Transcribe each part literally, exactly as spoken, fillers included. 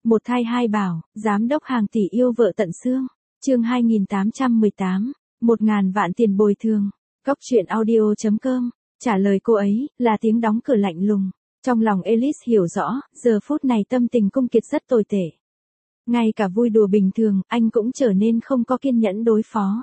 Một thai hai bảo, giám đốc hàng tỷ yêu vợ tận xương. Chương hai nghìn tám trăm mười tám, một ngàn vạn tiền bồi thường. Cóc truyện audio chấm com. Trả lời cô ấy là tiếng đóng cửa lạnh lùng. Trong lòng Alice hiểu rõ, giờ phút này tâm tình Cung Kiệt rất tồi tệ. Ngay cả vui đùa bình thường, anh cũng trở nên không có kiên nhẫn đối phó.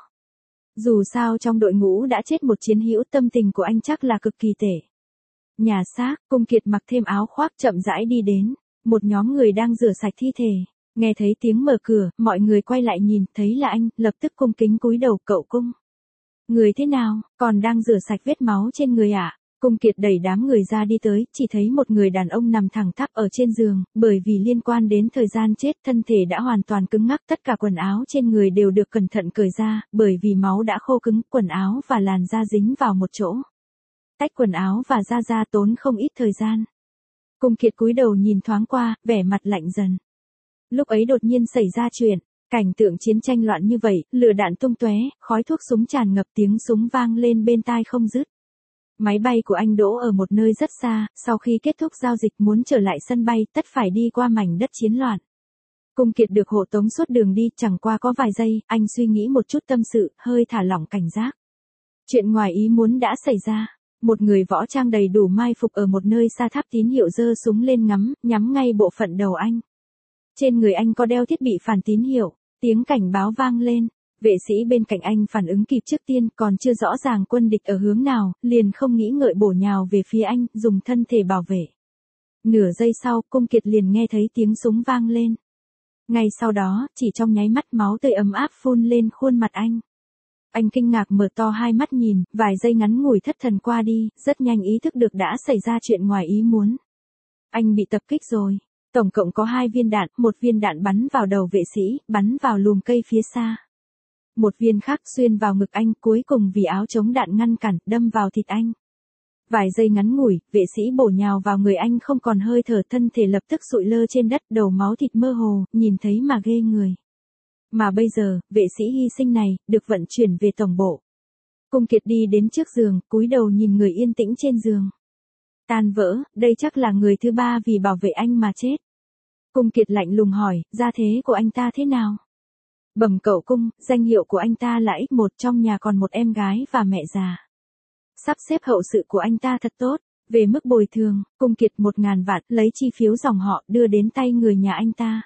Dù sao trong đội ngũ đã chết một chiến hữu, tâm tình của anh chắc là cực kỳ tệ. Nhà xác, Cung Kiệt mặc thêm áo khoác chậm rãi đi đến. Một nhóm người đang rửa sạch thi thể. Nghe thấy tiếng mở cửa, mọi người quay lại nhìn, thấy là anh, lập tức cung kính cúi đầu. Cậu Cung. Người thế nào, còn đang rửa sạch vết máu trên người ạ? À? Cung Kiệt đẩy đám người ra đi tới, chỉ thấy một người đàn ông nằm thẳng tắp ở trên giường, bởi vì liên quan đến thời gian chết, thân thể đã hoàn toàn cứng ngắc, tất cả quần áo trên người đều được cẩn thận cởi ra, bởi vì máu đã khô cứng, quần áo và làn da dính vào một chỗ. Tách quần áo và da da tốn không ít thời gian. Cung Kiệt cúi đầu nhìn thoáng qua, vẻ mặt lạnh dần. Lúc ấy đột nhiên xảy ra chuyện, cảnh tượng chiến tranh loạn như vậy, lửa đạn tung tóe, khói thuốc súng tràn ngập, tiếng súng vang lên bên tai không dứt. Máy bay của anh đỗ ở một nơi rất xa, sau khi kết thúc giao dịch muốn trở lại sân bay, tất phải đi qua mảnh đất chiến loạn. Cung Kiệt được hộ tống suốt đường đi, chẳng qua có vài giây, anh suy nghĩ một chút tâm sự, hơi thả lỏng cảnh giác. Chuyện ngoài ý muốn đã xảy ra. Một người võ trang đầy đủ mai phục ở một nơi xa tháp tín hiệu giơ súng lên ngắm, nhắm ngay bộ phận đầu anh. Trên người anh có đeo thiết bị phản tín hiệu, tiếng cảnh báo vang lên. Vệ sĩ bên cạnh anh phản ứng kịp trước tiên, còn chưa rõ ràng quân địch ở hướng nào, liền không nghĩ ngợi bổ nhào về phía anh, dùng thân thể bảo vệ. Nửa giây sau, Cung Kiệt liền nghe thấy tiếng súng vang lên. Ngay sau đó, chỉ trong nháy mắt máu tươi ấm áp phun lên khuôn mặt anh. Anh kinh ngạc mở to hai mắt nhìn, vài giây ngắn ngủi thất thần qua đi, rất nhanh ý thức được đã xảy ra chuyện ngoài ý muốn. Anh bị tập kích rồi. Tổng cộng có hai viên đạn, một viên đạn bắn vào đầu vệ sĩ, bắn vào lùm cây phía xa. Một viên khác xuyên vào ngực anh, cuối cùng vì áo chống đạn ngăn cản, đâm vào thịt anh. Vài giây ngắn ngủi, vệ sĩ bổ nhào vào người anh không còn hơi thở, thân thể lập tức sụi lơ trên đất, đầu máu thịt mơ hồ, nhìn thấy mà ghê người. Mà bây giờ, vệ sĩ hy sinh này, được vận chuyển về tổng bộ. Cung Kiệt đi đến trước giường, cúi đầu nhìn người yên tĩnh trên giường. Tan vỡ, đây chắc là người thứ ba vì bảo vệ anh mà chết. Cung Kiệt lạnh lùng hỏi, gia thế của anh ta thế nào? Bẩm cậu Cung, danh hiệu của anh ta là ích một, trong nhà còn một em gái và mẹ già. Sắp xếp hậu sự của anh ta thật tốt. Về mức bồi thường, Cung Kiệt một ngàn vạn, lấy chi phiếu dòng họ, đưa đến tay người nhà anh ta.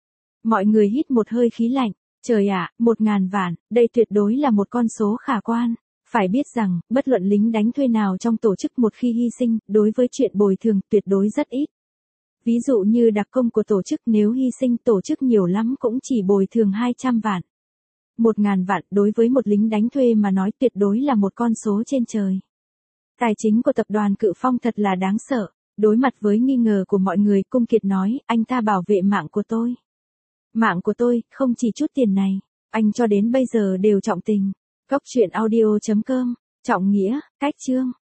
Mọi người hít một hơi khí lạnh. Trời ạ, một ngàn vạn, đây tuyệt đối là một con số khả quan. Phải biết rằng, bất luận lính đánh thuê nào trong tổ chức một khi hy sinh, đối với chuyện bồi thường tuyệt đối rất ít. Ví dụ như đặc công của tổ chức, nếu hy sinh tổ chức nhiều lắm cũng chỉ bồi thường hai trăm vạn. Một ngàn vạn đối với một lính đánh thuê mà nói tuyệt đối là một con số trên trời. Tài chính của tập đoàn Cự Phong thật là đáng sợ. Đối mặt với nghi ngờ của mọi người, Cung Kiệt nói, anh ta bảo vệ mạng của tôi. Mạng của tôi, không chỉ chút tiền này, anh cho đến bây giờ đều trọng tình. Cóc truyện audio chấm com, trọng nghĩa, cách chương.